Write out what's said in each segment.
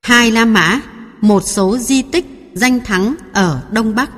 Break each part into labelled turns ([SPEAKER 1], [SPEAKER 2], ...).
[SPEAKER 1] Hai La Mã, một số di tích danh thắng ở Đông Bắc.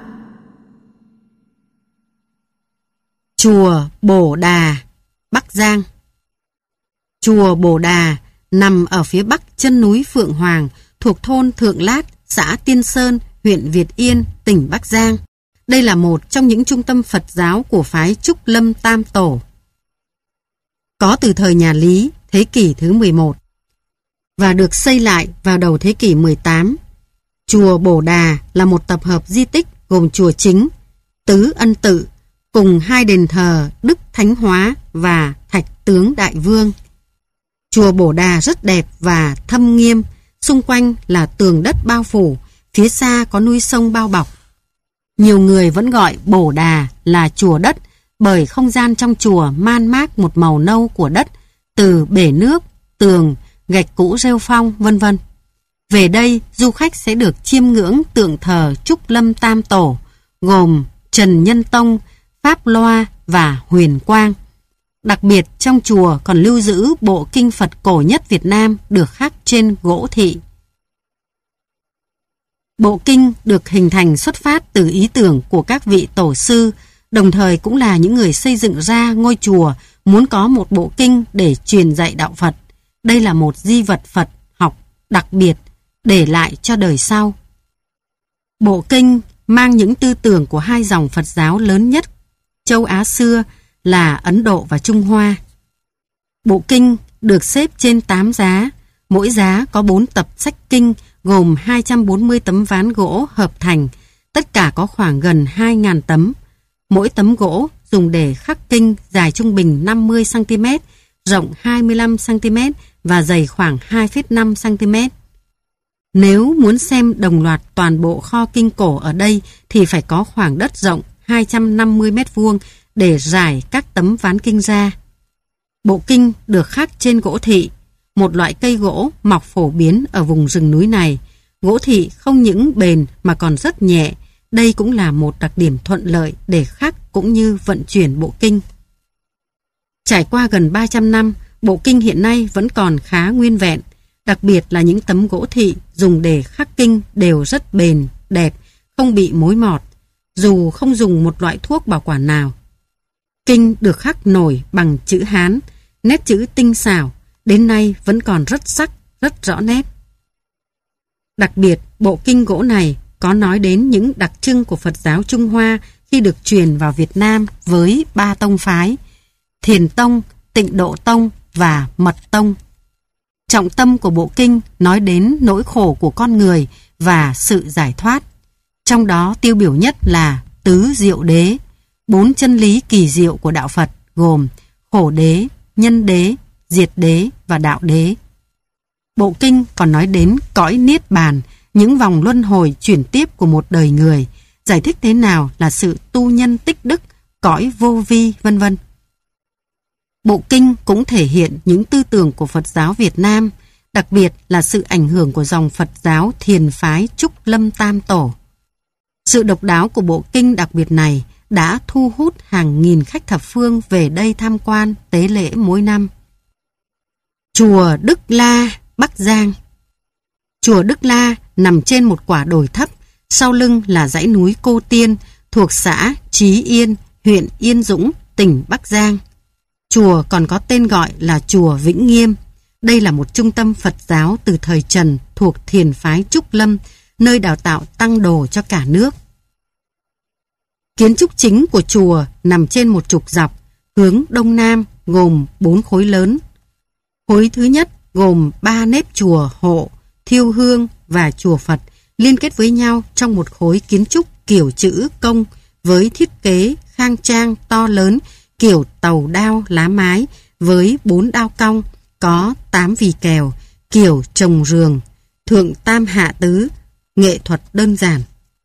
[SPEAKER 1] Chùa Bồ Đà, Bắc Giang. Chùa Bồ Đà nằm ở phía bắc chân núi Phượng Hoàng, thuộc thôn Thượng Lát, xã Tiên Sơn, huyện Việt Yên, tỉnh Bắc Giang. Đây là một trong những trung tâm Phật giáo của phái Trúc Lâm Tam Tổ, có từ thời nhà Lý, thế kỷ thứ 11, và được xây lại vào đầu thế kỷ 18. Chùa Bồ Đà là một tập hợp di tích gồm chùa chính, Tứ Ân Tự, cùng hai đền thờ Đức Thánh Hóa và Thạch Tướng Đại Vương. Chùa Bồ Đà rất đẹp và thâm nghiêm, xung quanh là tường đất bao phủ, phía xa có núi sông bao bọc. Nhiều người vẫn gọi Bồ Đà là chùa đất bởi không gian trong chùa man mác một màu nâu của đất, từ bể nước, tường, gạch cũ rêu phong, vân vân. Về đây, du khách sẽ được chiêm ngưỡng tượng thờ Trúc Lâm Tam Tổ, gồm Trần Nhân Tông, Pháp Loa và Huyền Quang. Đặc biệt trong chùa còn lưu giữ bộ kinh Phật cổ nhất Việt Nam được khắc trên gỗ thị. Bộ kinh được hình thành xuất phát từ ý tưởng của các vị tổ sư, đồng thời cũng là những người xây dựng ra ngôi chùa muốn có một bộ kinh để truyền dạy đạo Phật. Đây là một di vật Phật học đặc biệt để lại cho đời sau. Bộ kinh mang những tư tưởng của hai dòng Phật giáo lớn nhất châu Á xưa là Ấn Độ và Trung Hoa. Bộ kinh được xếp trên 8 giá, mỗi giá có 4 tập sách kinh gồm 240 tấm ván gỗ hợp thành, tất cả có khoảng gần 2.000 tấm. Mỗi tấm gỗ dùng để khắc kinh dài trung bình 50 cm, rộng 25 cm và dày khoảng 2,5 cm. Nếu muốn xem đồng loạt toàn bộ kho kinh cổ ở đây thì phải có khoảng đất rộng 250 m² để rải các tấm ván kinh ra. Bộ kinh được khắc trên gỗ thị, một loại cây gỗ mọc phổ biến ở vùng rừng núi này. Gỗ thị không những bền mà còn rất nhẹ. Đây cũng là một đặc điểm thuận lợi để khắc cũng như vận chuyển bộ kinh. Trải qua gần 300 năm, bộ kinh hiện nay vẫn còn khá nguyên vẹn. Đặc biệt là những tấm gỗ thị dùng để khắc kinh đều rất bền, đẹp, không bị mối mọt, dù không dùng một loại thuốc bảo quản nào. Kinh được khắc nổi bằng chữ Hán, nét chữ tinh xảo, đến nay vẫn còn rất sắc, rất rõ nét. Đặc biệt, bộ kinh gỗ này có nói đến những đặc trưng của Phật giáo Trung Hoa khi được truyền vào Việt Nam với 3 tông phái: Thiền Tông, Tịnh Độ Tông và Mật Tông. Trọng tâm của bộ kinh nói đến nỗi khổ của con người và sự giải thoát. Trong đó tiêu biểu nhất là tứ diệu đế, 4 chân lý kỳ diệu của đạo Phật gồm khổ đế, nhân đế, diệt đế và đạo đế. Bộ kinh còn nói đến cõi niết bàn, những vòng luân hồi chuyển tiếp của một đời người, giải thích thế nào là sự tu nhân tích đức, cõi vô vi, vân vân. Bộ kinh cũng thể hiện những tư tưởng của Phật giáo Việt Nam, đặc biệt là sự ảnh hưởng của dòng Phật giáo thiền phái Trúc Lâm Tam Tổ. Sự độc đáo của bộ kinh đặc biệt này đã thu hút hàng nghìn khách thập phương về đây tham quan tế lễ mỗi năm. Chùa Đức La, Bắc Giang. Chùa Đức La nằm trên một quả đồi thấp, sau lưng là dãy núi Cô Tiên, thuộc xã Trí Yên, huyện Yên Dũng, tỉnh Bắc Giang. Chùa còn có tên gọi là Chùa Vĩnh Nghiêm. Đây là một trung tâm Phật giáo từ thời Trần thuộc thiền phái Trúc Lâm, nơi đào tạo tăng đồ cho cả nước. Kiến trúc chính của chùa nằm trên một trục dọc, hướng Đông Nam, gồm 4 khối lớn. Khối thứ nhất gồm 3 nếp chùa hộ, thiêu hương và chùa Phật liên kết với nhau trong một khối kiến trúc kiểu chữ công với thiết kế khang trang to lớn kiểu tàu đao lá mái với 4 đao cong, có 8 vì kèo, kiểu trồng rường, thượng tam hạ tứ, nghệ thuật đơn giản.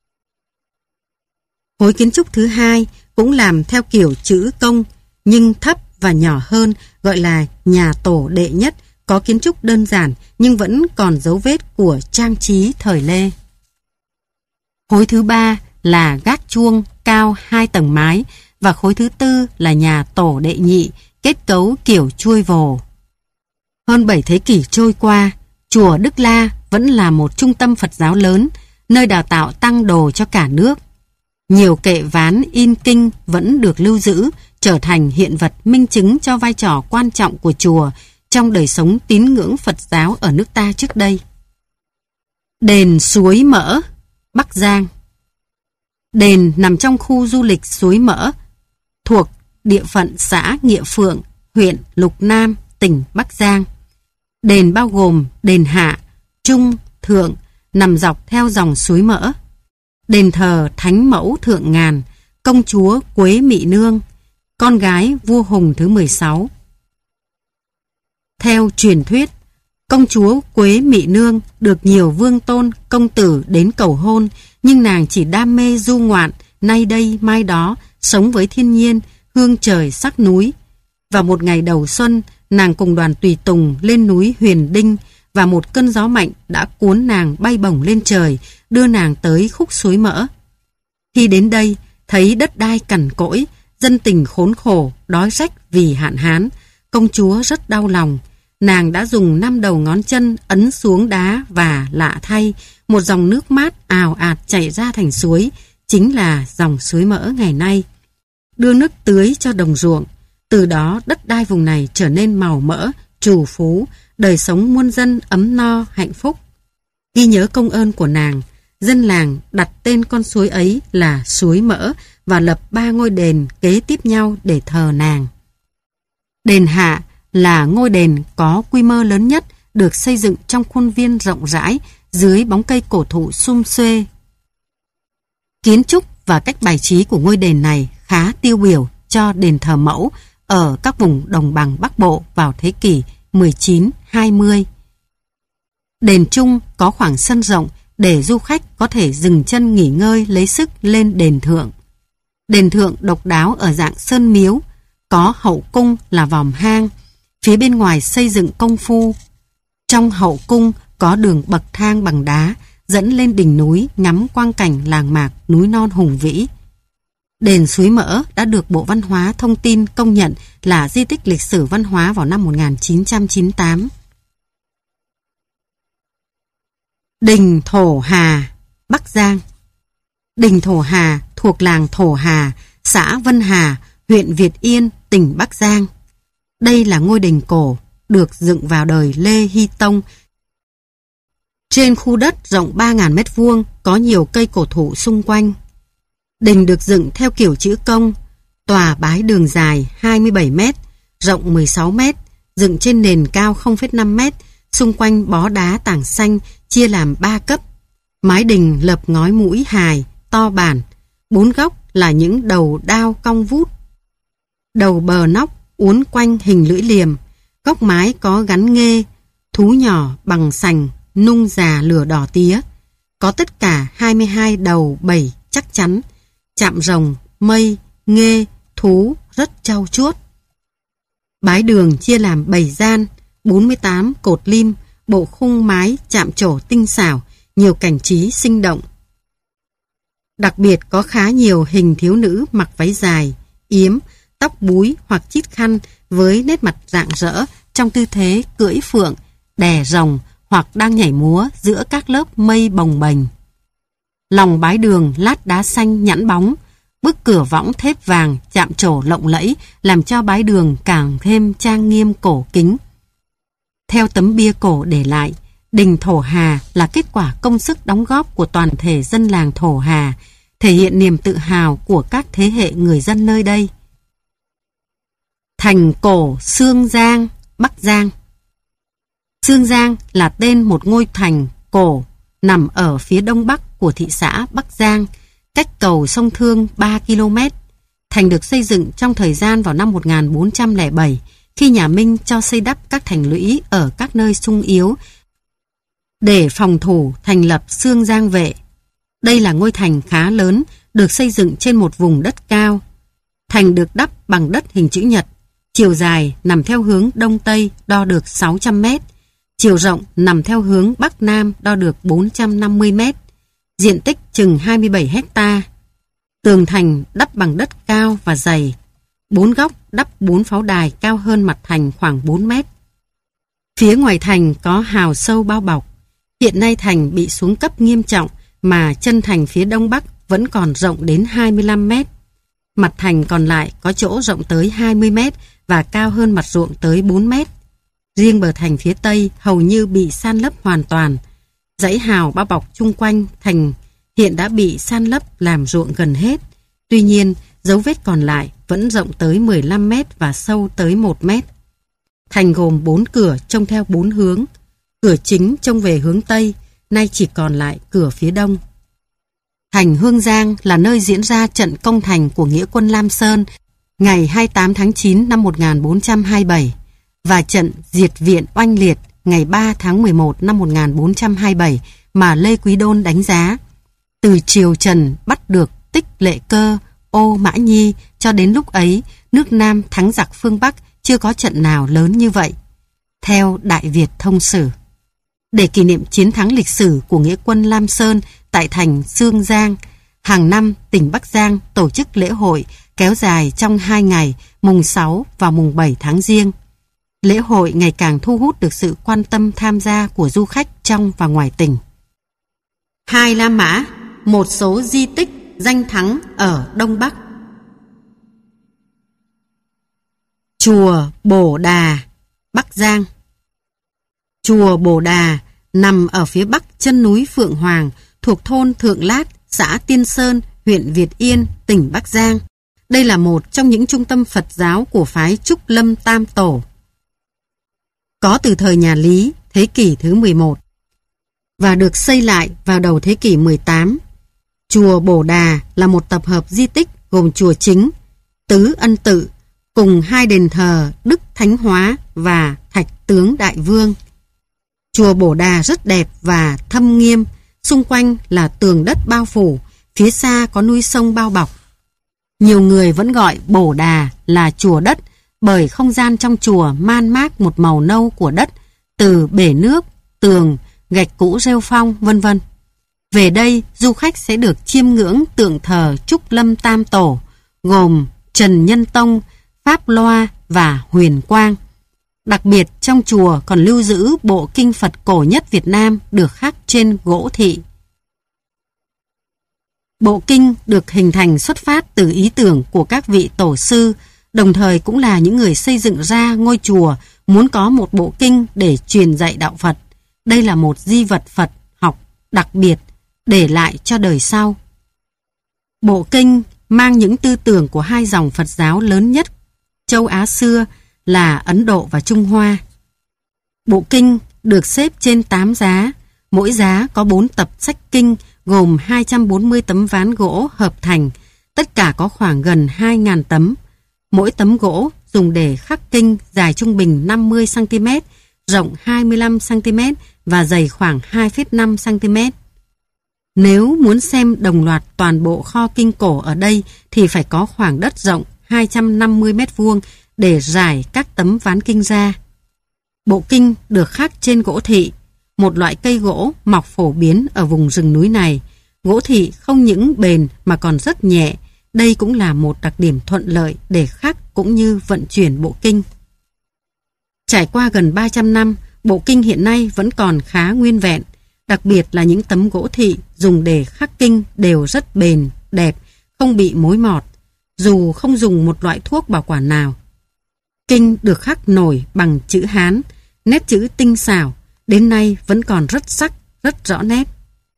[SPEAKER 1] Khối kiến trúc thứ hai cũng làm theo kiểu chữ công nhưng thấp và nhỏ hơn, gọi là nhà tổ đệ nhất, có kiến trúc đơn giản nhưng vẫn còn dấu vết của trang trí thời Lê. Khối thứ ba là gác chuông cao 2 tầng mái và khối thứ tư là nhà tổ đệ nhị, kết cấu kiểu chuôi vồ. Hơn 7 thế kỷ trôi qua, chùa Đức La vẫn là một trung tâm Phật giáo lớn, nơi đào tạo tăng đồ cho cả nước. Nhiều kệ ván in kinh vẫn được lưu giữ, trở thành hiện vật minh chứng cho vai trò quan trọng của chùa trong đời sống tín ngưỡng Phật giáo ở nước ta trước đây. Đền Suối Mỡ, Bắc Giang. Đền nằm trong khu du lịch Suối Mỡ, thuộc địa phận xã Nghĩa Phượng, huyện Lục Nam, tỉnh Bắc Giang. Đền bao gồm đền Hạ, Trung, Thượng, nằm dọc theo dòng suối Mỡ. Đền thờ Thánh Mẫu Thượng Ngàn, công chúa Quế Mị Nương, con gái vua Hùng thứ 16. Theo truyền thuyết, công chúa Quế Mị Nương được nhiều vương tôn, công tử đến cầu hôn, nhưng nàng chỉ đam mê du ngoạn, nay đây mai đó, sống với thiên nhiên, hương trời sắc núi. Vào một ngày đầu xuân, nàng cùng đoàn tùy tùng lên núi Huyền Đinh, và một cơn gió mạnh đã cuốn nàng bay bổng lên trời, đưa nàng tới khúc suối Mỡ. Khi đến đây, thấy đất đai cằn cỗi, dân tình khốn khổ, đói rách vì hạn hán, công chúa rất đau lòng. Nàng đã dùng 5 đầu ngón chân ấn xuống đá và lạ thay, một dòng nước mát ào ạt chảy ra thành suối, chính là dòng suối Mỡ ngày nay. Đưa nước tưới cho đồng ruộng, từ đó đất đai vùng này trở nên màu mỡ, trù phú, đời sống muôn dân ấm no, hạnh phúc. Ghi nhớ công ơn của nàng, dân làng đặt tên con suối ấy là Suối Mỡ và lập 3 ngôi đền kế tiếp nhau để thờ nàng. Đền Hạ là ngôi đền có quy mô lớn nhất, được xây dựng trong khuôn viên rộng rãi dưới bóng cây cổ thụ sum xuê. Kiến trúc và cách bài trí của ngôi đền này khá tiêu biểu cho đền thờ mẫu ở các vùng đồng bằng Bắc Bộ vào thế kỷ 19-20. Đền Trung có khoảng sân rộng để du khách có thể dừng chân nghỉ ngơi lấy sức lên đền Thượng. Đền Thượng độc đáo ở dạng sơn miếu, có hậu cung là vòm hang, phía bên ngoài xây dựng công phu. Trong hậu cung có đường bậc thang bằng đá dẫn lên đỉnh núi ngắm quang cảnh làng mạc núi non hùng vĩ. Đền Suối Mỡ đã được Bộ Văn hóa Thông tin công nhận là di tích lịch sử văn hóa vào năm 1998. Đình Thổ Hà, Bắc Giang. Đình Thổ Hà thuộc làng Thổ Hà, xã Vân Hà, huyện Việt Yên, tỉnh Bắc Giang. Đây là ngôi đình cổ, được dựng vào đời Lê Hy Tông. Trên khu đất rộng 3.000 m², có nhiều cây cổ thụ xung quanh. Đình được dựng theo kiểu chữ công, tòa bái đường dài 27 m, rộng 16 m, dựng trên nền cao 0,5 m, xung quanh bó đá tảng xanh chia làm 3 cấp. Mái đình lợp ngói mũi hài, to bản, 4 góc là những đầu đao cong vút. Đầu bờ nóc uốn quanh hình lưỡi liềm, góc mái có gắn nghê, thú nhỏ bằng sành, nung già lửa đỏ tía. Có tất cả 22 đầu bầy chắc chắn, chạm rồng, mây, nghê, thú rất trau chuốt. Bái đường chia làm 7 gian, 48 cột lim, bộ khung mái chạm trổ tinh xảo, nhiều cảnh trí sinh động. Đặc biệt có khá nhiều hình thiếu nữ mặc váy dài, yếm, tóc búi hoặc chít khăn với nét mặt rạng rỡ trong tư thế cưỡi phượng, đè rồng hoặc đang nhảy múa giữa các lớp mây bồng bềnh. Lòng bái đường lát đá xanh nhẵn bóng, bức cửa võng thép vàng chạm trổ lộng lẫy làm cho bái đường càng thêm trang nghiêm cổ kính. Theo tấm bia cổ để lại, đình Thổ Hà là kết quả công sức đóng góp của toàn thể dân làng Thổ Hà, thể hiện niềm tự hào của các thế hệ người dân nơi đây. Thành cổ Xương Giang, Bắc Giang. Xương Giang là tên một ngôi thành cổ nằm ở phía đông bắc của thị xã Bắc Giang, cách cầu sông Thương 3 km. Thành được xây dựng trong thời gian vào năm 1407, khi nhà Minh cho xây đắp các thành lũy ở các nơi sung yếu để phòng thủ thành lập Xương Giang Vệ. Đây là ngôi thành khá lớn, được xây dựng trên một vùng đất cao. Thành được đắp bằng đất hình chữ nhật, chiều dài nằm theo hướng đông tây đo được 600 m, chiều rộng nằm theo hướng bắc nam đo được 450 m, diện tích chừng 27 hecta. Tường thành đắp bằng đất cao và dày, 4 góc đắp 4 pháo đài cao hơn mặt thành khoảng 4 mét. Phía ngoài thành có hào sâu bao bọc, Hiện nay thành bị xuống cấp nghiêm trọng mà chân thành phía đông bắc vẫn còn rộng đến 25 mét. Mặt thành còn lại có chỗ rộng tới 20 mét và cao hơn mặt ruộng tới 4 mét. Riêng bờ thành phía tây hầu như bị san lấp hoàn toàn. Dãy hào bao bọc chung quanh thành hiện đã bị san lấp làm ruộng gần hết. Tuy nhiên, dấu vết còn lại vẫn rộng tới 15 mét và sâu tới 1 mét. Thành gồm 4 cửa trông theo 4 hướng. Cửa chính trông về hướng Tây, nay chỉ còn lại cửa phía Đông. Thành Hương Giang là nơi diễn ra trận công thành của nghĩa quân Lam Sơn ngày 28 tháng 9 năm 1427 và trận diệt viện oanh liệt ngày 3 tháng 11 năm 1427 mà Lê Quý Đôn đánh giá. Từ triều Trần bắt được Tích Lệ Cơ, Ô Mã Nhi cho đến lúc ấy, nước Nam thắng giặc phương Bắc chưa có trận nào lớn như vậy. Theo Đại Việt Thông Sử, để kỷ niệm chiến thắng lịch sử của nghĩa quân Lam Sơn tại thành Xương Giang, hàng năm tỉnh Bắc Giang tổ chức lễ hội kéo dài trong 2 ngày, mùng 6 và mùng 7 tháng Giêng. Lễ hội ngày càng thu hút được sự quan tâm tham gia của du khách trong và ngoài tỉnh. Hai La Mã, một số di tích danh thắng ở Đông Bắc. Chùa Bồ Đà, Bắc Giang. Chùa Bồ Đà nằm ở phía bắc chân núi Phượng Hoàng, thuộc thôn Thượng Lát, xã Tiên Sơn, huyện Việt Yên, tỉnh Bắc Giang. Đây là một trong những trung tâm Phật giáo của phái Trúc Lâm Tam Tổ. Có từ thời nhà Lý, thế kỷ thứ 11 và được xây lại vào đầu thế kỷ 18. Chùa Bồ Đà là một tập hợp di tích gồm chùa chính, Tứ Ân Tự, cùng 2 đền thờ Đức Thánh Hóa và Thạch Tướng Đại Vương. Chùa Bồ Đà rất đẹp và thâm nghiêm, xung quanh là tường đất bao phủ, phía xa có núi sông bao bọc. Nhiều người vẫn gọi Bồ Đà là chùa đất bởi không gian trong chùa man mác một màu nâu của đất, từ bể nước, tường, gạch cũ rêu phong, vân vân. Về đây, du khách sẽ được chiêm ngưỡng tượng thờ Trúc Lâm Tam Tổ, gồm Trần Nhân Tông, Pháp Loa và Huyền Quang. Đặc biệt trong chùa còn lưu giữ bộ kinh Phật cổ nhất Việt Nam được khắc trên gỗ thị. Bộ kinh được hình thành xuất phát từ ý tưởng của các vị tổ sư, đồng thời cũng là những người xây dựng ra ngôi chùa muốn có một bộ kinh để truyền dạy đạo Phật. Đây là một di vật Phật học đặc biệt để lại cho đời sau. Bộ kinh mang những tư tưởng của 2 dòng Phật giáo lớn nhất châu Á xưa là Ấn Độ và Trung Hoa. Bộ kinh được xếp trên 8 giá, mỗi giá có 4 tập sách kinh gồm 240 tấm ván gỗ hợp thành, tất cả có khoảng gần 2.000 tấm. Mỗi tấm gỗ dùng để khắc kinh dài trung bình 50 cm, rộng 25 cm và dày khoảng 2,5 cm. Nếu muốn xem đồng loạt toàn bộ kho kinh cổ ở đây thì phải có khoảng đất rộng 250 m² để rải các tấm ván kinh ra. Bộ kinh được khắc trên gỗ thị, một loại cây gỗ mọc phổ biến ở vùng rừng núi này. Gỗ thị không những bền mà còn rất nhẹ. Đây cũng là một đặc điểm thuận lợi để khắc cũng như vận chuyển bộ kinh. Trải qua gần 300 năm, bộ kinh hiện nay vẫn còn khá nguyên vẹn. Đặc biệt là những tấm gỗ thị dùng để khắc kinh đều rất bền, đẹp, không bị mối mọt, dù không dùng một loại thuốc bảo quản nào. Kinh được khắc nổi bằng chữ Hán, nét chữ tinh xảo, đến nay vẫn còn rất sắc, rất rõ nét.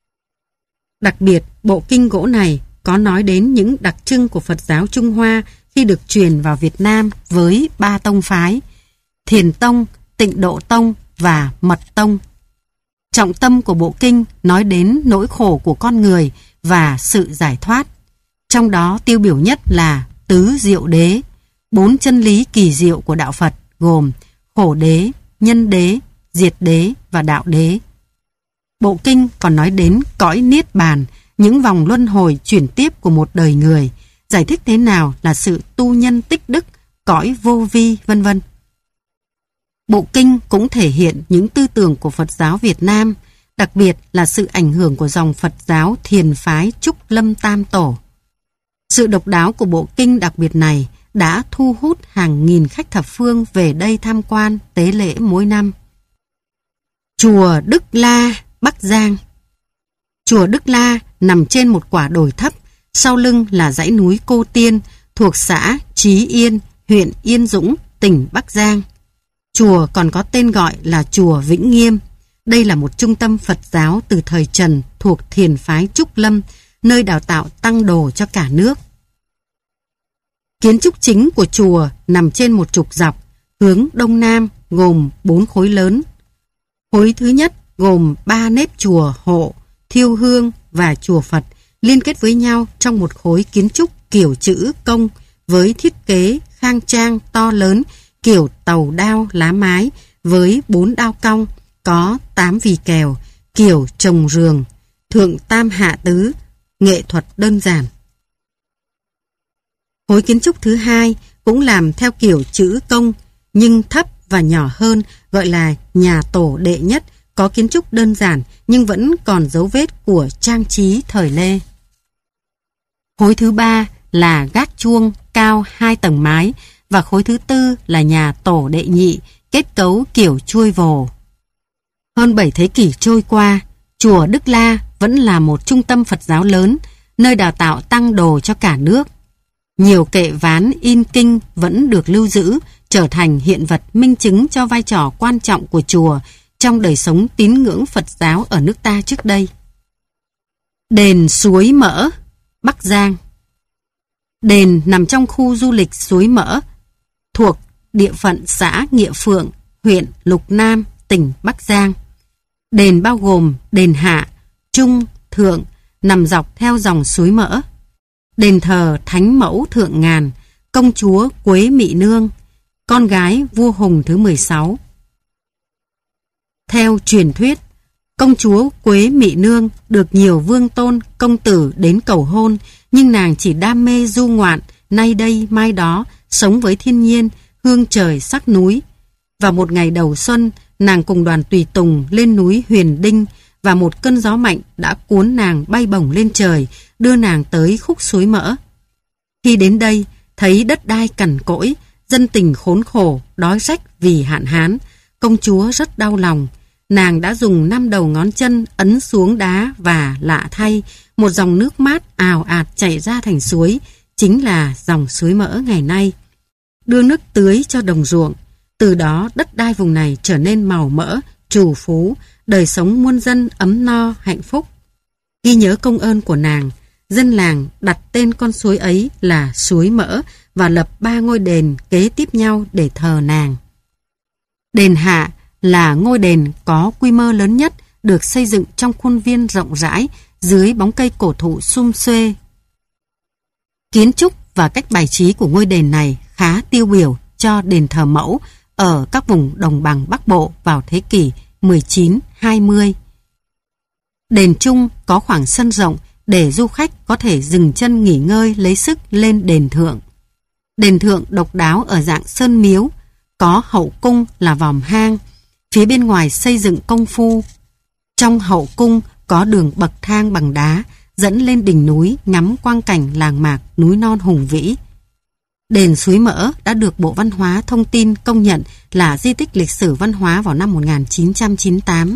[SPEAKER 1] Đặc biệt, bộ kinh gỗ này có nói đến những đặc trưng của Phật giáo Trung Hoa khi được truyền vào Việt Nam với 3 tông phái: Thiền Tông, Tịnh Độ Tông và Mật Tông. Trọng tâm của bộ kinh nói đến nỗi khổ của con người và sự giải thoát. Trong đó tiêu biểu nhất là tứ diệu đế, 4 chân lý kỳ diệu của đạo Phật gồm khổ đế, nhân đế, diệt đế và đạo đế. Bộ kinh còn nói đến cõi niết bàn, những vòng luân hồi chuyển tiếp của một đời người, giải thích thế nào là sự tu nhân tích đức, cõi vô vi, vân vân. Bộ kinh cũng thể hiện những tư tưởng của Phật giáo Việt Nam, đặc biệt là sự ảnh hưởng của dòng Phật giáo thiền phái Trúc Lâm Tam Tổ. Sự độc đáo của bộ kinh đặc biệt này đã thu hút hàng nghìn khách thập phương về đây tham quan tế lễ mỗi năm. Chùa Đức La, Bắc Giang. Chùa Đức La nằm trên một quả đồi thấp, sau lưng là dãy núi Cô Tiên thuộc xã Chí Yên, huyện Yên Dũng, tỉnh Bắc Giang. Chùa còn có tên gọi là Chùa Vĩnh Nghiêm. Đây là một trung tâm Phật giáo từ thời Trần thuộc thiền phái Trúc Lâm, nơi đào tạo tăng đồ cho cả nước. Kiến trúc chính của chùa nằm trên một trục dọc, hướng Đông Nam gồm 4 khối lớn. Khối thứ nhất gồm 3 nếp chùa hộ, thiêu hương và chùa Phật liên kết với nhau trong một khối kiến trúc kiểu chữ công với thiết kế khang trang to lớn kiểu tàu đao lá mái với 4 đao cong, có 8 vì kèo, kiểu trồng rường, thượng tam hạ tứ, nghệ thuật đơn giản. Khối kiến trúc thứ hai cũng làm theo kiểu chữ công nhưng thấp và nhỏ hơn, gọi là nhà tổ đệ nhất, có kiến trúc đơn giản nhưng vẫn còn dấu vết của trang trí thời Lê. Khối thứ ba là gác chuông cao 2 tầng mái và khối thứ tư là nhà tổ đệ nhị, kết cấu kiểu chuôi vồ. Hơn 7 thế kỷ trôi qua, chùa Đức La vẫn là một trung tâm Phật giáo lớn, nơi đào tạo tăng đồ cho cả nước. Nhiều kệ ván in kinh vẫn được lưu giữ, trở thành hiện vật minh chứng cho vai trò quan trọng của chùa trong đời sống tín ngưỡng Phật giáo ở nước ta trước đây. Đền Suối Mỡ, Bắc Giang. Đền nằm trong khu du lịch Suối Mỡ, thuộc địa phận xã Nghĩa Phượng, huyện Lục Nam, tỉnh Bắc Giang. Đền bao gồm đền Hạ, Trung, Thượng, nằm dọc theo dòng suối Mỡ. Đền thờ Thánh Mẫu Thượng Ngàn, công chúa Quế Mị Nương, con gái vua Hùng thứ 16. Theo truyền thuyết, công chúa Quế Mị Nương được nhiều vương tôn, công tử đến cầu hôn, nhưng nàng chỉ đam mê du ngoạn, nay đây mai đó, sống với thiên nhiên, hương trời sắc núi. Vào một ngày đầu xuân, nàng cùng đoàn tùy tùng lên núi Huyền Đinh và một cơn gió mạnh đã cuốn nàng bay bổng lên trời, đưa nàng tới khúc suối Mỡ. Khi đến đây, thấy đất đai cằn cỗi, dân tình khốn khổ, đói rách vì hạn hán, công chúa rất đau lòng. Nàng đã dùng 5 đầu ngón chân ấn xuống đá và lạ thay, một dòng nước mát ào ạt chảy ra thành suối, chính là dòng suối Mỡ ngày nay. Đưa nước tưới cho đồng ruộng, từ đó đất đai vùng này trở nên màu mỡ, trù phú, đời sống muôn dân ấm no, hạnh phúc. Ghi nhớ công ơn của nàng, dân làng đặt tên con suối ấy là Suối Mỡ và lập 3 ngôi đền kế tiếp nhau để thờ nàng. Đền Hạ là ngôi đền có quy mô lớn nhất, được xây dựng trong khuôn viên rộng rãi dưới bóng cây cổ thụ sum xuê. Kiến trúc và cách bài trí của ngôi đền này khá tiêu biểu cho đền thờ mẫu ở các vùng đồng bằng Bắc Bộ vào thế kỷ 19-20. Đền Trung có khoảng sân rộng để du khách có thể dừng chân nghỉ ngơi lấy sức lên đền Thượng. Đền Thượng độc đáo ở dạng sơn miếu, có hậu cung là vòm hang, phía bên ngoài xây dựng công phu. Trong hậu cung có đường bậc thang bằng đá dẫn lên đỉnh núi ngắm quang cảnh làng mạc núi non hùng vĩ. Đền Suối Mỡ đã được Bộ Văn hóa Thông tin công nhận là di tích lịch sử văn hóa vào năm 1998.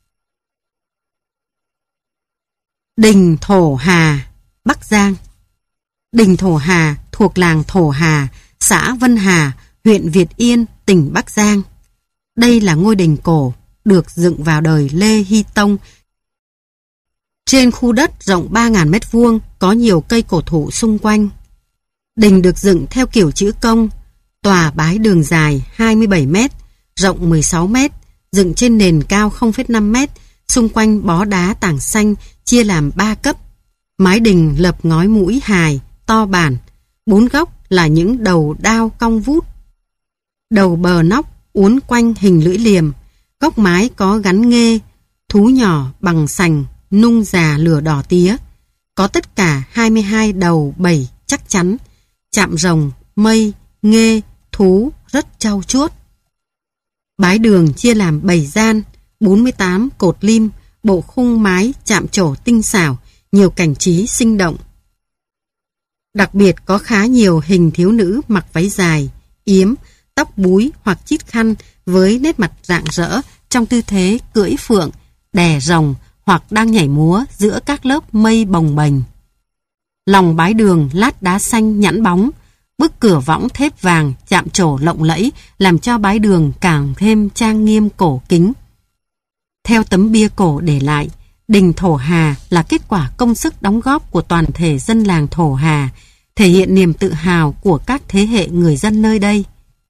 [SPEAKER 1] Đình Thổ Hà, Bắc Giang. Đình Thổ Hà thuộc làng Thổ Hà, xã Vân Hà, huyện Việt Yên, tỉnh Bắc Giang. Đây là ngôi đình cổ, được dựng vào đời Lê Hy Tông. Trên khu đất rộng 3.000 m², có nhiều cây cổ thụ xung quanh. Đình được dựng theo kiểu chữ công, tòa bái đường dài 27 m, rộng 16 m, dựng trên nền cao 0,5 m, xung quanh bó đá tảng xanh, chia làm 3 cấp. Mái đình lợp ngói mũi hài, to bản, 4 góc là những đầu đao cong vút. Đầu bờ nóc uốn quanh hình lưỡi liềm, góc mái có gắn nghê, thú nhỏ bằng sành, nung già lửa đỏ tía. Có tất cả 22 đầu 7 chắc chắn, chạm rồng, mây, nghê, thú rất trau chuốt. Bái đường chia làm 7 gian, 48 cột lim, bộ khung mái chạm trổ tinh xảo, nhiều cảnh trí sinh động. Đặc biệt có khá nhiều hình thiếu nữ mặc váy dài, yếm, tóc búi hoặc chít khăn với nét mặt rạng rỡ trong tư thế cưỡi phượng, đè rồng hoặc đang nhảy múa giữa các lớp mây bồng bềnh. Lòng bái đường lát đá xanh nhẵn bóng, bức cửa võng thép vàng chạm trổ lộng lẫy làm cho bái đường càng thêm trang nghiêm cổ kính. Theo tấm bia cổ để lại, đình Thổ Hà là kết quả công sức đóng góp của toàn thể dân làng Thổ Hà, thể hiện niềm tự hào của các thế hệ người dân nơi đây.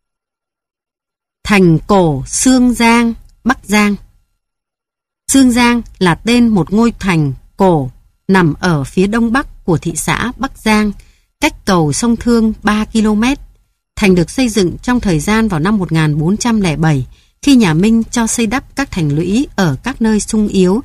[SPEAKER 1] Thành cổ Xương Giang, Bắc Giang. Xương Giang là tên một ngôi thành cổ nằm ở phía đông bắc của thị xã Bắc Giang, cách cầu sông Thương 3 km. Thành được xây dựng trong thời gian vào năm 1407, khi nhà Minh cho xây đắp các thành lũy ở các nơi sung yếu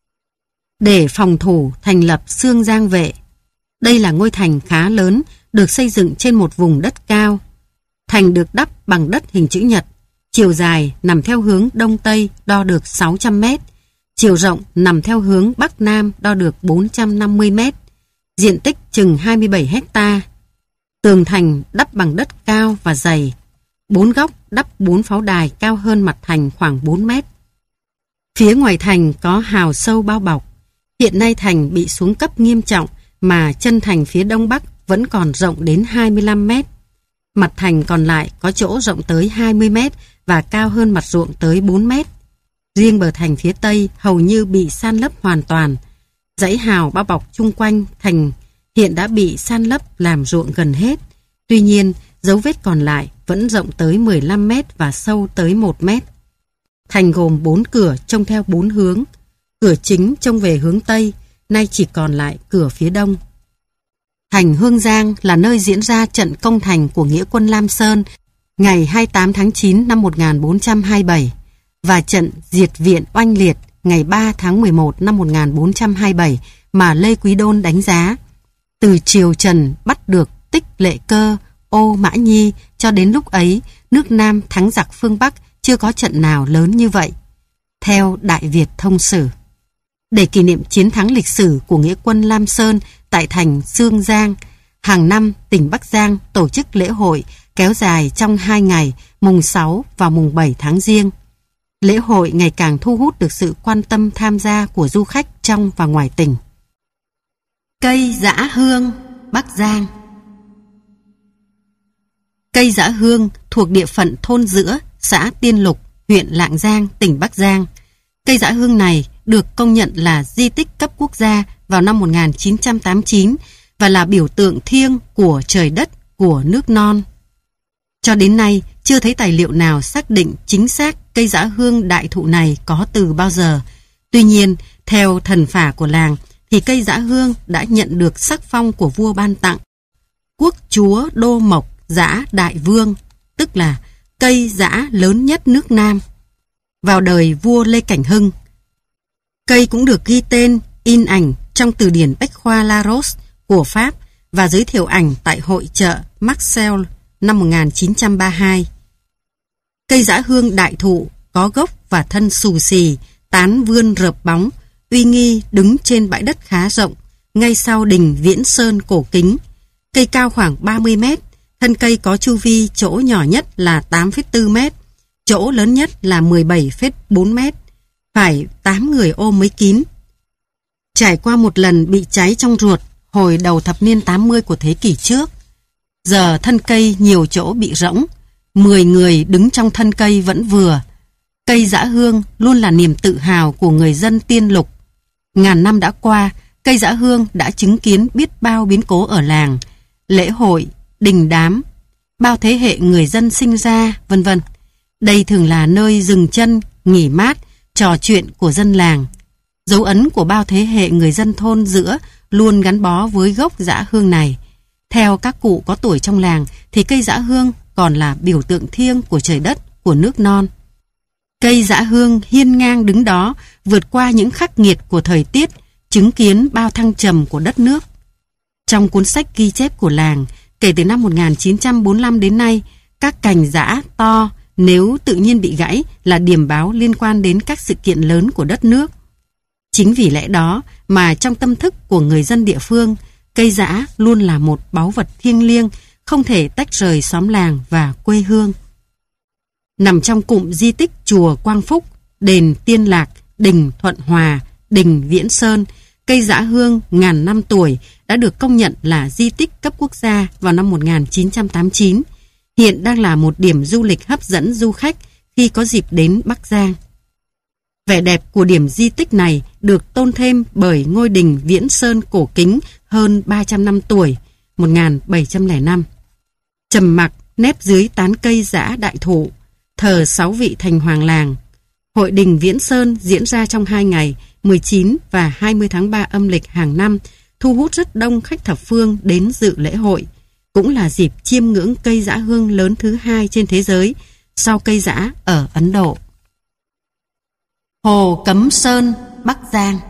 [SPEAKER 1] để phòng thủ thành lập Xương Giang Vệ. Đây là ngôi thành khá lớn, được xây dựng trên một vùng đất cao. Thành được đắp bằng đất hình chữ nhật, chiều dài nằm theo hướng Đông Tây đo được 600 m, chiều rộng nằm theo hướng Bắc Nam đo được 450 m, diện tích chừng 27 hecta. Tường thành đắp bằng đất cao và dày, 4 góc đắp 4 pháo đài cao hơn mặt thành khoảng 4 mét. Phía ngoài thành có hào sâu bao bọc. Hiện nay thành bị xuống cấp nghiêm trọng, mà chân thành phía đông bắc vẫn còn rộng đến 25 mét. Mặt thành còn lại có chỗ rộng tới 20 mét và cao hơn mặt ruộng tới 4 mét. Riêng bờ thành phía tây hầu như bị san lấp hoàn toàn. Dãy hào bao bọc chung quanh thành hiện đã bị san lấp làm ruộng gần hết. Tuy nhiên, dấu vết còn lại vẫn rộng tới 15 mét và sâu tới 1 mét. Thành gồm 4 cửa trông theo 4 hướng. Cửa chính trông về hướng Tây, nay chỉ còn lại cửa phía Đông. Thành Hương Giang là nơi diễn ra trận công thành của nghĩa quân Lam Sơn ngày 28 tháng 9 năm 1427 và trận diệt viện oanh liệt ngày 3 tháng 11 năm 1427 mà Lê Quý Đôn đánh giá. Từ triều Trần bắt được Tích Lệ Cơ, Ô Mã Nhi cho đến lúc ấy, nước Nam thắng giặc phương Bắc chưa có trận nào lớn như vậy. Theo Đại Việt Thông Sử, để kỷ niệm chiến thắng lịch sử của nghĩa quân Lam Sơn tại thành Xương Giang, hàng năm tỉnh Bắc Giang tổ chức lễ hội kéo dài trong 2 ngày, mùng 6 và mùng 7 tháng Giêng. Lễ hội ngày càng thu hút được sự quan tâm tham gia của du khách trong và ngoài tỉnh. Cây Dã Hương, Bắc Giang. Cây Dã Hương thuộc địa phận thôn Giữa, xã Tiên Lục, huyện Lạng Giang, tỉnh Bắc Giang. Cây dã hương này được công nhận là di tích cấp quốc gia vào năm 1989 và là biểu tượng thiêng của trời đất, của nước non. Cho đến nay, chưa thấy tài liệu nào xác định chính xác cây dã hương đại thụ này có từ bao giờ. Tuy nhiên, theo thần phả của làng, thì cây dã hương đã nhận được sắc phong của vua ban tặng quốc chúa Đô Mộc Dã Đại Vương, tức là cây dã lớn nhất nước Nam, vào đời vua Lê Cảnh Hưng. Cây cũng được ghi tên, in ảnh trong từ điển Bách khoa Larousse của Pháp và giới thiệu ảnh tại hội chợ Marseille năm 1932. Cây dã hương đại thụ có gốc và thân xù xì, tán vươn rợp bóng, uy nghi đứng trên bãi đất khá rộng, ngay sau đình Viễn Sơn cổ kính. Cây cao khoảng 30 mét, thân cây có chu vi chỗ nhỏ nhất là 8,4 mét, chỗ lớn nhất là 17,4 mét, phải 8 người ôm mới kín. Trải qua một lần bị cháy trong ruột hồi đầu thập niên 80 của thế kỷ trước. Giờ thân cây nhiều chỗ bị rỗng, 10 người đứng trong thân cây vẫn vừa. Cây dã hương luôn là niềm tự hào của người dân Tiên Lục. Ngàn năm đã qua, cây dã hương đã chứng kiến biết bao biến cố ở làng, lễ hội, đình đám, bao thế hệ người dân sinh ra, vân vân. Đây thường là nơi dừng chân, nghỉ mát, trò chuyện của dân làng. Dấu ấn của bao thế hệ người dân thôn Giữa luôn gắn bó với gốc dã hương này. Theo các cụ có tuổi trong làng thì cây dã hương còn là biểu tượng thiêng của trời đất, của nước non. Cây dã hương hiên ngang đứng đó, vượt qua những khắc nghiệt của thời tiết, chứng kiến bao thăng trầm của đất nước. Trong cuốn sách ghi chép của làng, kể từ năm 1945 đến nay, các cành dã to nếu tự nhiên bị gãy là điềm báo liên quan đến các sự kiện lớn của đất nước. Chính vì lẽ đó mà trong tâm thức của người dân địa phương, cây dã luôn là một báu vật thiêng liêng, không thể tách rời xóm làng và quê hương. Nằm trong cụm di tích chùa Quang Phúc, đền Tiên Lạc, đình Thuận Hòa, đình Viễn Sơn, cây dã hương ngàn năm tuổi đã được công nhận là di tích cấp quốc gia vào năm 1989. Hiện đang là một điểm du lịch hấp dẫn du khách khi có dịp đến Bắc Giang. Vẻ đẹp của điểm di tích này được tôn thêm bởi ngôi đình Viễn Sơn cổ kính hơn 300 năm tuổi, 1705. Trầm mặc nép dưới tán cây dã đại thụ, thờ 6 vị thành hoàng làng. Hội đình Viễn Sơn diễn ra trong 2 ngày, 19 và 20 tháng 3 âm lịch hàng năm, thu hút rất đông khách thập phương đến dự lễ hội. Cũng là dịp chiêm ngưỡng cây dã hương lớn thứ 2 trên thế giới, sau cây dã ở Ấn Độ. Hồ Cấm Sơn, Bắc Giang.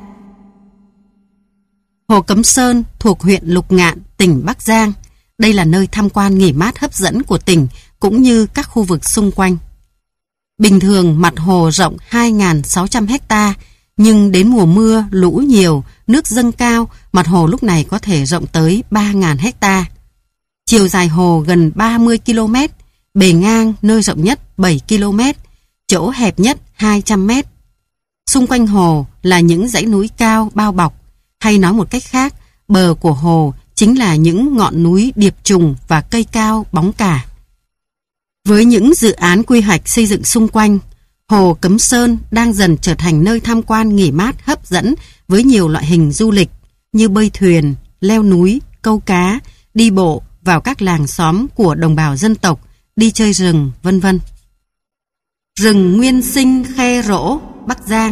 [SPEAKER 1] Hồ Cấm Sơn thuộc huyện Lục Ngạn, tỉnh Bắc Giang. Đây là nơi tham quan nghỉ mát hấp dẫn của tỉnh cũng như các khu vực xung quanh. Bình thường mặt hồ rộng 2.600 ha, nhưng đến mùa mưa lũ nhiều, nước dâng cao, mặt hồ lúc này có thể rộng tới 3.000 ha. Chiều dài hồ gần 30 km, bề ngang nơi rộng nhất 7 km, chỗ hẹp nhất 200 m. Xung quanh hồ là những dãy núi cao bao bọc, hay nói một cách khác, bờ của hồ chính là những ngọn núi điệp trùng và cây cao bóng cả. Với những dự án quy hoạch xây dựng xung quanh, Hồ Cấm Sơn đang dần trở thành nơi tham quan nghỉ mát hấp dẫn với nhiều loại hình du lịch như bơi thuyền, leo núi, câu cá, đi bộ vào các làng xóm của đồng bào dân tộc, đi chơi rừng, vân vân. Rừng Nguyên Sinh Khe Rỗ, Bắc Giang.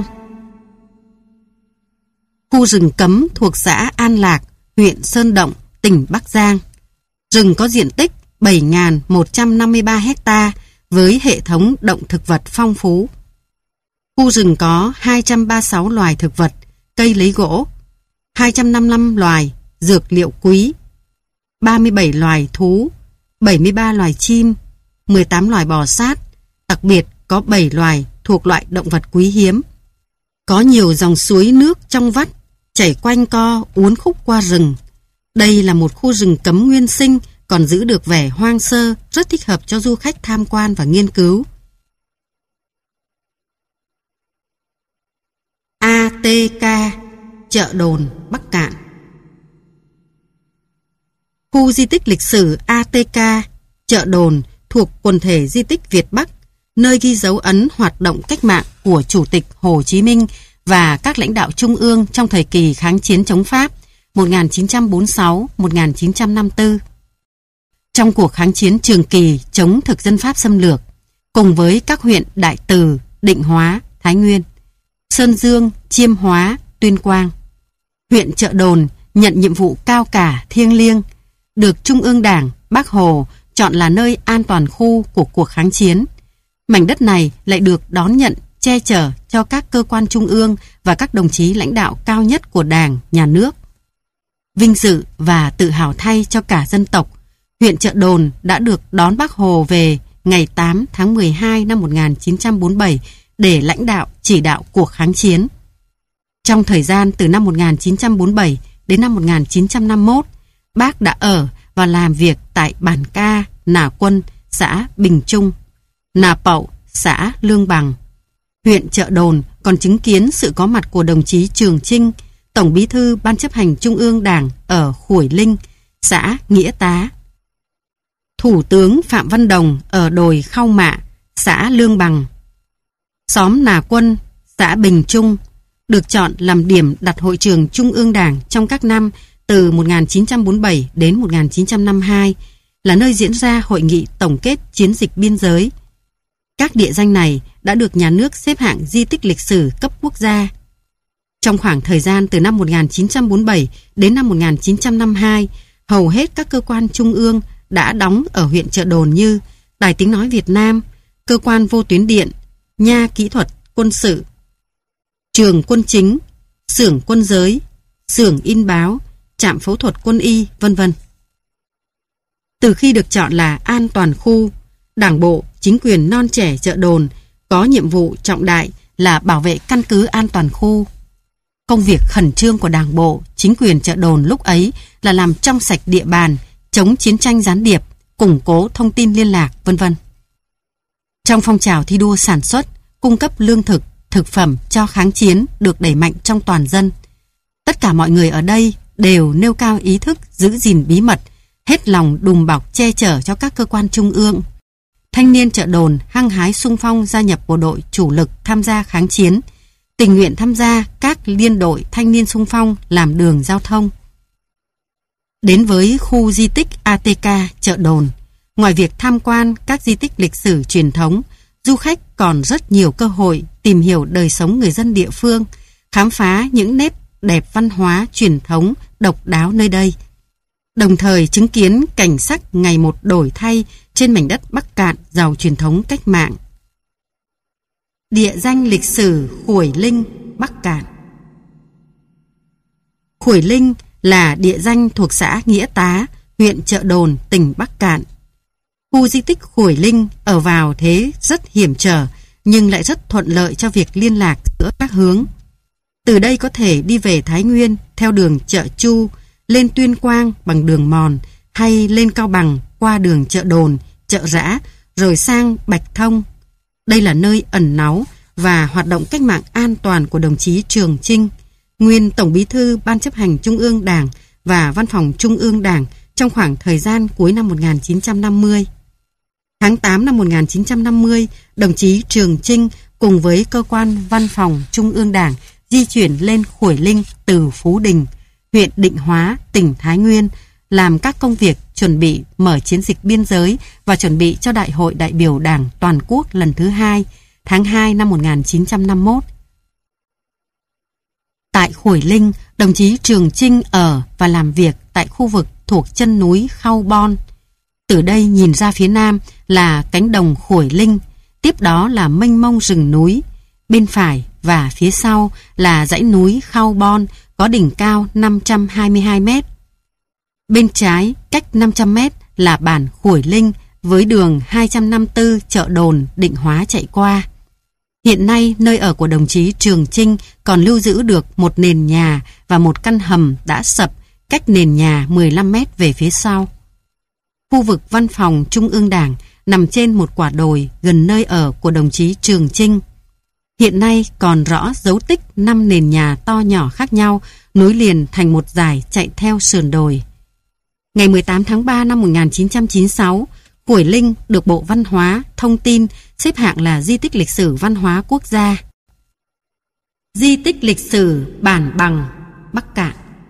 [SPEAKER 1] Khu rừng cấm thuộc xã An Lạc, huyện Sơn Động, tỉnh Bắc Giang. Rừng có diện tích 7.153 ha với hệ thống động thực vật phong phú. Khu rừng có 236 loài thực vật, cây lấy gỗ, 255 loài dược liệu quý, 37 loài thú, 73 loài chim, 18 loài bò sát, đặc biệt có 7 loài thuộc loại động vật quý hiếm. Có nhiều dòng suối nước trong vắt, chảy quanh co uốn khúc qua rừng. Đây là một khu rừng cấm nguyên sinh, còn giữ được vẻ hoang sơ, rất thích hợp cho du khách tham quan và nghiên cứu. ATK, Chợ Đồn, Bắc Cạn. Khu di tích lịch sử ATK, Chợ Đồn thuộc quần thể di tích Việt Bắc, nơi ghi dấu ấn hoạt động cách mạng của Chủ tịch Hồ Chí Minh và các lãnh đạo trung ương trong thời kỳ kháng chiến chống Pháp 1946-1954. Trong cuộc kháng chiến trường kỳ chống thực dân Pháp xâm lược, cùng với các huyện Đại Từ, Định Hóa, Thái Nguyên, Sơn Dương, Chiêm Hóa, Tuyên Quang, huyện Chợ Đồn nhận nhiệm vụ cao cả thiêng liêng, được Trung ương Đảng, Bác Hồ chọn là nơi an toàn khu của cuộc kháng chiến. Mảnh đất này lại được đón nhận, che chở cho các cơ quan trung ương và các đồng chí lãnh đạo cao nhất của Đảng, Nhà nước. Vinh dự và tự hào thay cho cả dân tộc, huyện Chợ Đồn đã được đón Bác Hồ về ngày 8 tháng 12 năm 1947 để lãnh đạo chỉ đạo cuộc kháng chiến. Trong thời gian từ năm 1947 đến năm 1951, Bác đã ở và làm việc tại Bản Ca, Nà Quân, xã Bình Trung, Nà Pậu, xã Lương Bằng. Huyện Chợ Đồn còn chứng kiến sự có mặt của đồng chí Trường Chinh, Tổng Bí thư Ban chấp hành Trung ương Đảng ở Khuổi Linh, xã Nghĩa Tá. Thủ tướng Phạm Văn Đồng ở đồi Khao Mạ, xã Lương Bằng. Xóm Nà Quân, xã Bình Trung, được chọn làm điểm đặt hội trường Trung ương Đảng trong các năm từ 1947 đến 1952, là nơi diễn ra hội nghị tổng kết chiến dịch biên giới. Các địa danh này đã được nhà nước xếp hạng di tích lịch sử cấp quốc gia. Trong khoảng thời gian từ năm 1947 đến năm 1952, hầu hết các cơ quan trung ương đã đóng ở huyện Chợ Đồn như Đài Tiếng Nói Việt Nam, Cơ quan Vô tuyến điện, Nha Kỹ thuật Quân sự, Trường Quân chính, Xưởng Quân giới, Xưởng in báo, Trạm phẫu thuật quân y, vân vân. Từ khi được chọn là an toàn khu, Đảng bộ, chính quyền non trẻ Chợ Đồn có nhiệm vụ trọng đại là bảo vệ căn cứ an toàn khu. Công việc khẩn trương của Đảng bộ, chính quyền Chợ Đồn lúc ấy là làm trong sạch địa bàn, chống chiến tranh gián điệp, củng cố thông tin liên lạc, vân vân. Trong phong trào thi đua sản xuất, cung cấp lương thực, thực phẩm cho kháng chiến được đẩy mạnh trong toàn dân. Tất cả mọi người ở đây đều nêu cao ý thức giữ gìn bí mật, hết lòng đùm bọc che chở cho các cơ quan trung ương. Thanh niên Chợ Đồn hăng hái xung phong gia nhập bộ đội chủ lực tham gia kháng chiến, tình nguyện tham gia các liên đội thanh niên xung phong làm đường giao thông. Đến với khu di tích ATK Chợ Đồn, ngoài việc tham quan các di tích lịch sử truyền thống, du khách còn rất nhiều cơ hội tìm hiểu đời sống người dân địa phương, khám phá những nét đẹp văn hóa truyền thống độc đáo nơi đây. Đồng thời chứng kiến cảnh sắc ngày một đổi thay trên mảnh đất Bắc Cạn giàu truyền thống cách mạng. Địa danh lịch sử Khuổi Linh, Bắc Cạn. Khuổi Linh là địa danh thuộc xã Nghĩa Tá, huyện Chợ Đồn, tỉnh Bắc Cạn. Khu di tích Khuổi Linh ở vào thế rất hiểm trở nhưng lại rất thuận lợi cho việc liên lạc giữa các hướng. Từ đây có thể đi về Thái Nguyên theo đường Chợ Chu, lên Tuyên Quang bằng đường mòn, hay lên Cao Bằng qua đường Chợ Đồn, Chợ Rã rồi sang Bạch Thông. Đây là nơi ẩn náu và hoạt động cách mạng an toàn của đồng chí Trường Chinh, nguyên Tổng Bí thư Ban Chấp hành Trung ương Đảng và Văn phòng Trung ương Đảng trong khoảng thời gian cuối năm 1950. Tháng 8 năm 1950, đồng chí Trường Chinh cùng với cơ quan Văn phòng Trung ương Đảng di chuyển lên Khuổi Linh từ Phú Đình, huyện Định Hóa, tỉnh Thái Nguyên, làm các công việc chuẩn bị mở chiến dịch biên giới và chuẩn bị cho Đại hội đại biểu Đảng toàn quốc lần thứ 2, tháng 2 năm 1951. Tại Khuổi Linh, đồng chí Trường Chinh ở và làm việc tại khu vực thuộc chân núi Khao Bon. Từ đây nhìn ra phía nam là cánh đồng Khuổi Linh, tiếp đó là mênh mông rừng núi. Bên phải và phía sau là dãy núi Khao Bon có đỉnh cao 522 mét. Bên trái cách 500 mét là bản Khuổi Linh với đường 254 Chợ Đồn Định Hóa chạy qua. Hiện nay nơi ở của đồng chí Trường Chinh còn lưu giữ được một nền nhà và một căn hầm đã sập cách nền nhà 15 mét về phía sau. Khu vực Văn phòng Trung ương Đảng nằm trên một quả đồi gần nơi ở của đồng chí Trường Chinh. Hiện nay còn rõ dấu tích 5 nền nhà to nhỏ khác nhau nối liền thành một dải chạy theo sườn đồi. Ngày 18 tháng 3 năm 1996, Khuổi Linh được Bộ Văn hóa, Thông tin xếp hạng là di tích lịch sử văn hóa quốc gia. Di tích lịch sử Bản Bằng, Bắc Cạn.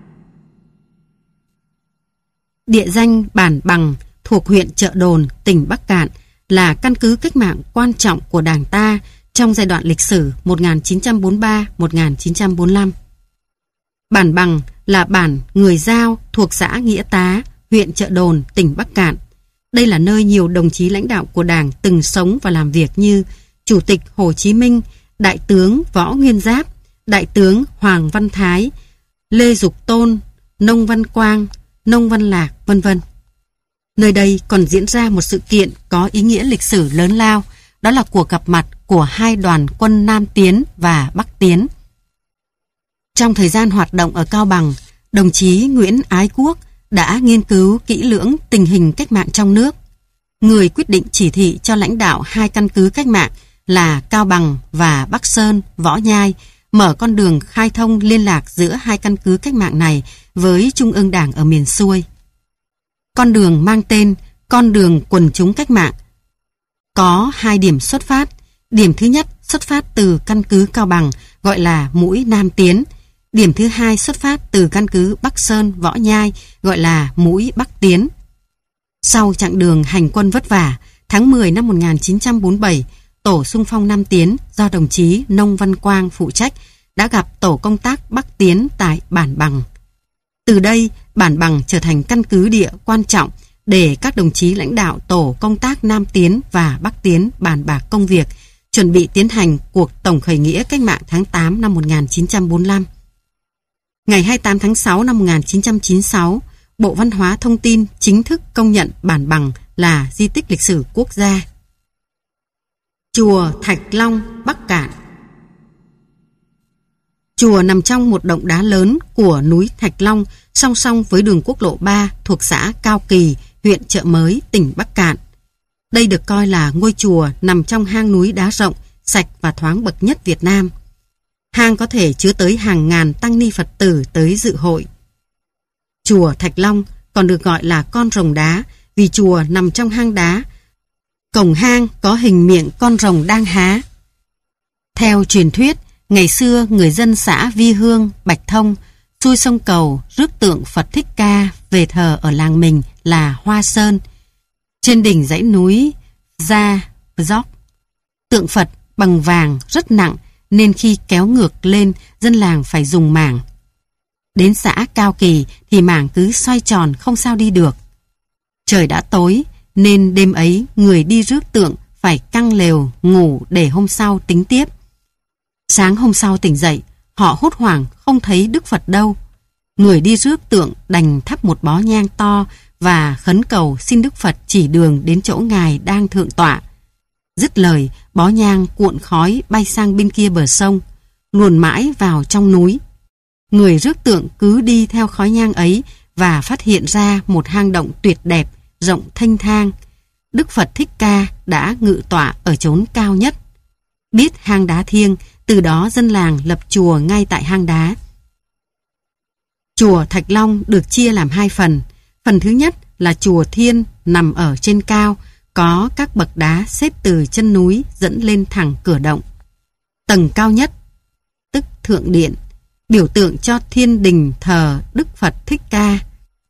[SPEAKER 1] Địa danh Bản Bằng thuộc huyện Chợ Đồn, tỉnh Bắc Cạn là căn cứ cách mạng quan trọng của Đảng ta trong giai đoạn lịch sử 1943-1945. Bản Bằng là bản người Dao thuộc xã Nghĩa Tá, huyện Chợ Đồn, tỉnh Bắc Cạn. Đây là nơi nhiều đồng chí lãnh đạo của Đảng từng sống và làm việc như Chủ tịch Hồ Chí Minh, Đại tướng Võ Nguyên Giáp, Đại tướng Hoàng Văn Thái, Lê Dục Tôn, Nông Văn Quang, Nông Văn Lạc, vân vân. Nơi đây còn diễn ra một sự kiện có ý nghĩa lịch sử lớn lao, đó là cuộc gặp mặt của hai đoàn quân Nam Tiến và Bắc Tiến. Trong thời gian hoạt động ở Cao Bằng, đồng chí Nguyễn Ái Quốc đã nghiên cứu kỹ lưỡng tình hình cách mạng trong nước. Người quyết định chỉ thị cho lãnh đạo hai căn cứ cách mạng là Cao Bằng và Bắc Sơn, Võ Nhai, mở con đường khai thông liên lạc giữa hai căn cứ cách mạng này với Trung ương Đảng ở miền xuôi. Con đường mang tên Con đường quần chúng cách mạng có hai điểm xuất phát. Điểm thứ nhất xuất phát từ căn cứ Cao Bằng gọi là mũi Nam Tiến. Điểm thứ hai xuất phát từ căn cứ Bắc Sơn, Võ Nhai gọi là mũi Bắc Tiến. Sau chặng đường hành quân vất vả, tháng 10 năm 1947, tổ xung phong Nam Tiến do đồng chí Nông Văn Quang phụ trách đã gặp tổ công tác Bắc Tiến tại Bản Bằng. Từ đây, Bản Bằng trở thành căn cứ địa quan trọng để các đồng chí lãnh đạo tổ công tác Nam Tiến và Bắc Tiến bàn bạc công việc, chuẩn bị tiến hành cuộc tổng khởi nghĩa cách mạng tháng 8 năm 1945. Ngày 28 tháng 6 năm 1996, Bộ Văn hóa Thông tin chính thức công nhận Bản Bằng là di tích lịch sử quốc gia. Chùa Thạch Long, Bắc Cạn. Chùa nằm trong một động đá lớn của núi Thạch Long, song song với đường quốc lộ 3 thuộc xã Cao Kỳ, huyện Chợ Mới, tỉnh Bắc Cạn. Đây được coi là ngôi chùa nằm trong hang núi đá rộng, sạch và thoáng bậc nhất Việt Nam. Hang có thể chứa tới hàng ngàn tăng ni Phật tử tới dự hội. Chùa Thạch Long còn được gọi là con rồng đá vì chùa nằm trong hang đá. Cổng hang có hình miệng con rồng đang há. Theo truyền thuyết, ngày xưa người dân xã Vi Hương, Bạch Thông xuôi sông Cầu rước tượng Phật Thích Ca về thờ ở làng mình là Hoa Sơn. Trên đỉnh dãy núi Gia Dốc, tượng Phật bằng vàng rất nặng nên khi kéo ngược lên dân làng phải dùng mảng. Đến xã Cao Kỳ thì mảng cứ xoay tròn không sao đi được. Trời đã tối nên đêm ấy người đi rước tượng phải căng lều ngủ để hôm sau tính tiếp. Sáng hôm sau tỉnh dậy, họ hốt hoảng không thấy Đức Phật đâu. Người đi rước tượng đành thắp một bó nhang to và khấn cầu xin Đức Phật chỉ đường đến chỗ Ngài đang thượng tọa. Dứt lời, bó nhang cuộn khói bay sang bên kia bờ sông, luồn mãi vào trong núi. Người rước tượng cứ đi theo khói nhang ấy và phát hiện ra một hang động tuyệt đẹp, rộng thênh thang. Đức Phật Thích Ca đã ngự tọa ở chốn cao nhất. Biết hang đá thiêng, từ đó dân làng lập chùa ngay tại hang đá. Chùa Thạch Long được chia làm hai phần. Phần thứ nhất là chùa Thiên nằm ở trên cao, có các bậc đá xếp từ chân núi dẫn lên thẳng cửa động. Tầng cao nhất, tức Thượng Điện, biểu tượng cho thiên đình thờ Đức Phật Thích Ca.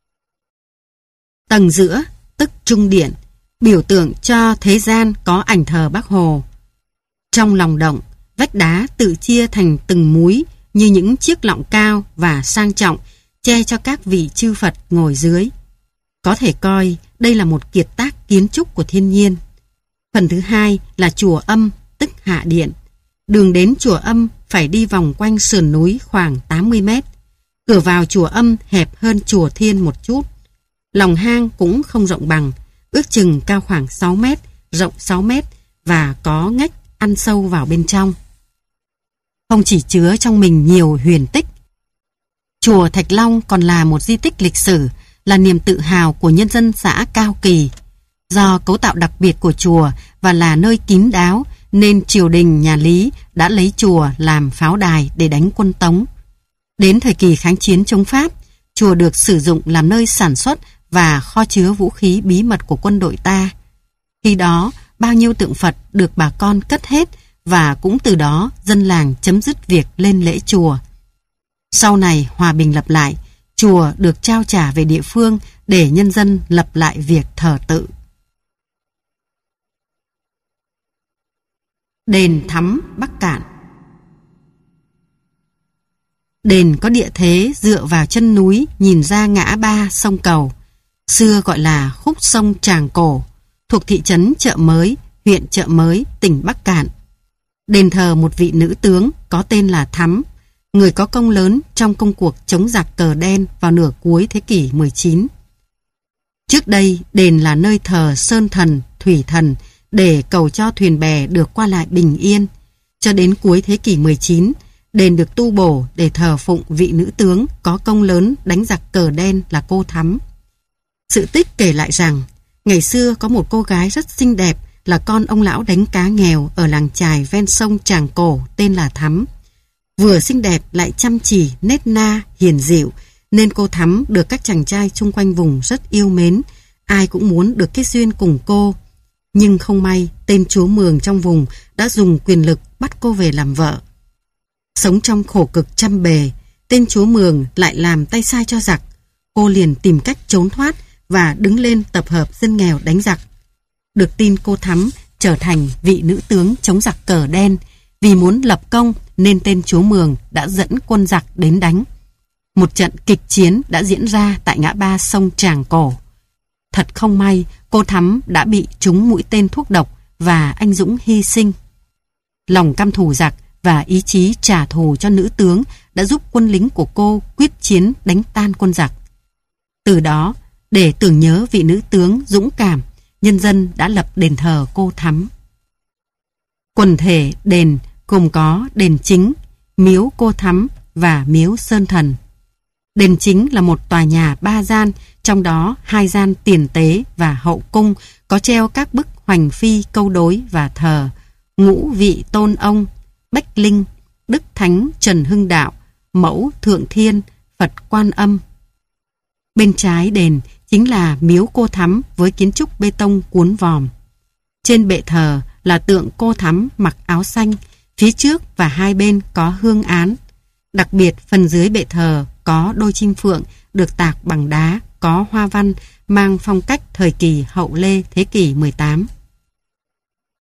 [SPEAKER 1] Tầng giữa, tức Trung Điện, biểu tượng cho thế gian có ảnh thờ Bác Hồ. Trong lòng động, vách đá tự chia thành từng múi như những chiếc lọng cao và sang trọng che cho các vị chư Phật ngồi dưới. Có thể coi đây là một kiệt tác kiến trúc của thiên nhiên. Phần thứ hai là chùa Âm, tức Hạ Điện. Đường đến chùa Âm phải đi vòng quanh sườn núi khoảng 80 mét. Cửa vào chùa Âm hẹp hơn chùa Thiên một chút. Lòng hang cũng không rộng bằng, ước chừng cao khoảng 6 mét, rộng 6 mét và có ngách ăn sâu vào bên trong. Không chỉ chứa trong mình nhiều huyền tích, chùa Thạch Long còn là một di tích lịch sử, là niềm tự hào của nhân dân xã Cao Kỳ. Do cấu tạo đặc biệt của chùa và là nơi kín đáo nên triều đình nhà Lý đã lấy chùa làm pháo đài để đánh quân Tống. Đến thời kỳ kháng chiến chống Pháp, chùa được sử dụng làm nơi sản xuất và kho chứa vũ khí bí mật của quân đội ta. Khi đó, bao nhiêu tượng Phật được bà con cất hết và cũng từ đó dân làng chấm dứt việc lên lễ chùa. Sau này hòa bình lập lại, chùa được trao trả về địa phương để nhân dân lập lại việc thờ tự. Đền Thắm Bắc Cạn. Đền có địa thế dựa vào chân núi nhìn ra ngã ba sông Cầu, xưa gọi là khúc sông Tràng Cổ, thuộc thị trấn Chợ Mới, huyện Chợ Mới, tỉnh Bắc Cạn. Đền thờ một vị nữ tướng có tên là Thắm, người có công lớn trong công cuộc chống giặc cờ đen vào nửa cuối thế kỷ 19. Trước đây, đền là nơi thờ sơn thần, thủy thần để cầu cho thuyền bè được qua lại bình yên. Cho đến cuối thế kỷ 19, đền được tu bổ để thờ phụng vị nữ tướng có công lớn đánh giặc cờ đen là cô Thắm. Sự tích kể lại rằng, ngày xưa có một cô gái rất xinh đẹp là con ông lão đánh cá nghèo ở làng chài ven sông Tràng Cổ tên là Thắm. Vừa xinh đẹp lại chăm chỉ, nết na, hiền dịu nên cô Thắm được các chàng trai chung quanh vùng rất yêu mến, ai cũng muốn được kết duyên cùng cô. Nhưng không may, tên chúa Mường trong vùng đã dùng quyền lực bắt cô về làm vợ. Sống trong khổ cực trăm bề, tên chúa Mường lại làm tay sai cho giặc. Cô liền tìm cách trốn thoát và đứng lên tập hợp dân nghèo đánh giặc. Được tin cô Thắm trở thành vị nữ tướng chống giặc cờ đen. Vì muốn lập công nên tên chúa Mường đã dẫn quân giặc đến đánh. Một trận kịch chiến đã diễn ra tại ngã ba sông Tràng Cổ. Thật không may, cô Thắm đã bị trúng mũi tên thuốc độc và anh dũng hy sinh. Lòng căm thù giặc và ý chí trả thù cho nữ tướng đã giúp quân lính của cô quyết chiến đánh tan quân giặc. Từ đó, để tưởng nhớ vị nữ tướng dũng cảm, nhân dân đã lập đền thờ cô Thắm. Quần thể đền gồm có đền chính, miếu cô Thắm và miếu Sơn Thần. Đền chính là một tòa nhà 3 gian, trong đó 2 gian tiền tế và hậu cung có treo các bức hoành phi câu đối và thờ, ngũ vị tôn ông, bách linh, Đức Thánh Trần Hưng Đạo, Mẫu Thượng Thiên, Phật Quan Âm. Bên trái đền chính là miếu Cô Thắm với kiến trúc bê tông cuốn vòm. Trên bệ thờ là tượng Cô Thắm mặc áo xanh, phía trước và hai bên có hương án. Đặc biệt phần dưới bệ thờ có đôi chim phượng được tạc bằng đá, có hoa văn mang phong cách thời kỳ hậu Lê thế kỷ 18.